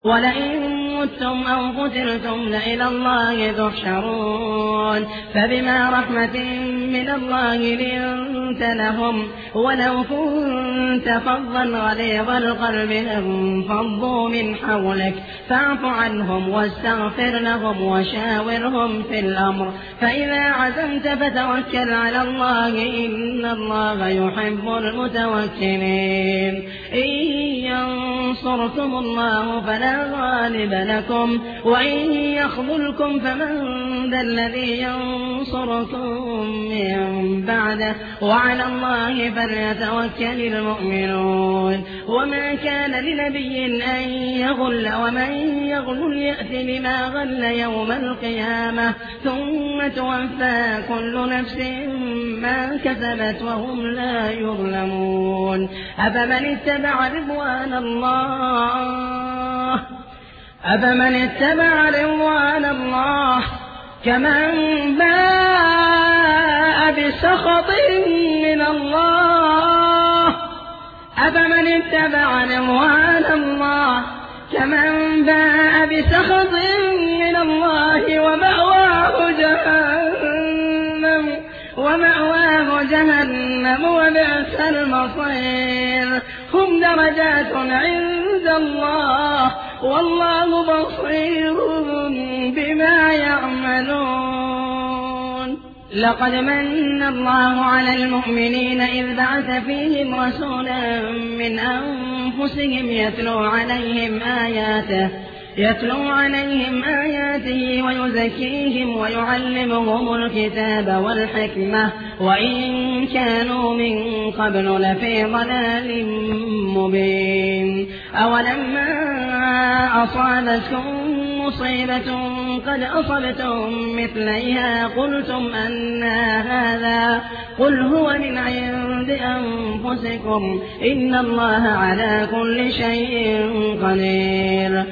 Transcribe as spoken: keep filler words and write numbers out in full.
وَلَئِن مُّتُّمْ أَوْ قُتِلْتُمْ لَإِلَى اللَّهِ تُحْشَرُونَ فَبِمَا رَحْمَةٍ مِّنَ اللَّهِ لِنتَ لَهُمْ وَلَوْ كُنتَ فَظًّا غَلِيظَ الْقَلْبِ لانفَضُّوا مِنْ حَوْلِكَ فَاعْفُ عَنْهُمْ وَاسْتَغْفِرْ لَهُمْ وَشَاوِرْهُمْ فِي الْأَمْرِ فَإِذَا عَزَمْتَ فَتَوَكَّلْ عَلَى اللَّهِ إِنَّ اللَّهَ يُحِبُّ الْمُتَوَكِّلِينَ إِن يَنصُرْكُمُ اللَّهُ فَلَا غَالِبَ لَكُمْ وَإِن يَخْذُلْكُمْ فَمَن ذَا الَّذِي يَنصُرُكُم مِّن بَعْدِهِ وَعَلَى اللَّهِ فَلْيَتَوَكَّلِ الْمُؤْمِنُونَ وَمَا كَانَ لِنَبِيٍّ أَن يَغُلَّ وَمَن يَغْلُلْ يَأْتِ بِمَا غَلَّ يَوْمَ الْقِيَامَةِ ثُمَّ تُوَفَّىٰ كُلُّ نَفْسٍ مَّا كَسَبَتْ وَهُمْ لَا يُظْلَمُونَ أَفَمَنِ اتَّبَعَ رِضْوَانَ اللَّهِ أَفَمَنِ اتَّبَعَ رِضْوَانَ اللَّهِ كَمَن بَاءَ بِسَخَطٍ مِّنَ اللَّهِ أَفَمَنِ اتَّبَعَ رِضْوَانَ اللَّهِ كَمَن بَاءَ بِسَخَطٍ مِّنَ اللَّهِ وَمَأْوَاهُ جَهَنَّمُ وَمَأْوَاهُ جَهَنَّمُ وَبِئْسَ الْمَصِيرُ هُمْ دَرَجَاتٌ عِندَ اللَّهِ وَاللَّهُ بَصِيرٌ بِمَا يَعْمَلُونَ لَقَدْ مَنَّ اللَّهُ عَلَى الْمُؤْمِنِينَ إِذْ بَعَثَ فِيهِمْ رَسُولًا مِّنْ أَنفُسِهِمْ يَتْلُو عَلَيْهِمْ آيَاتِهِ يتلو عليهم آياته ويزكيهم ويعلمهم الكتاب والحكمة وإن كانوا من قبل لفي ضلال مبين أولما أصابتكم مصيبة قد أصبتم مثليها قلتم أنى هذا قل هو من عند أنفسكم إن الله على كل شيء قدير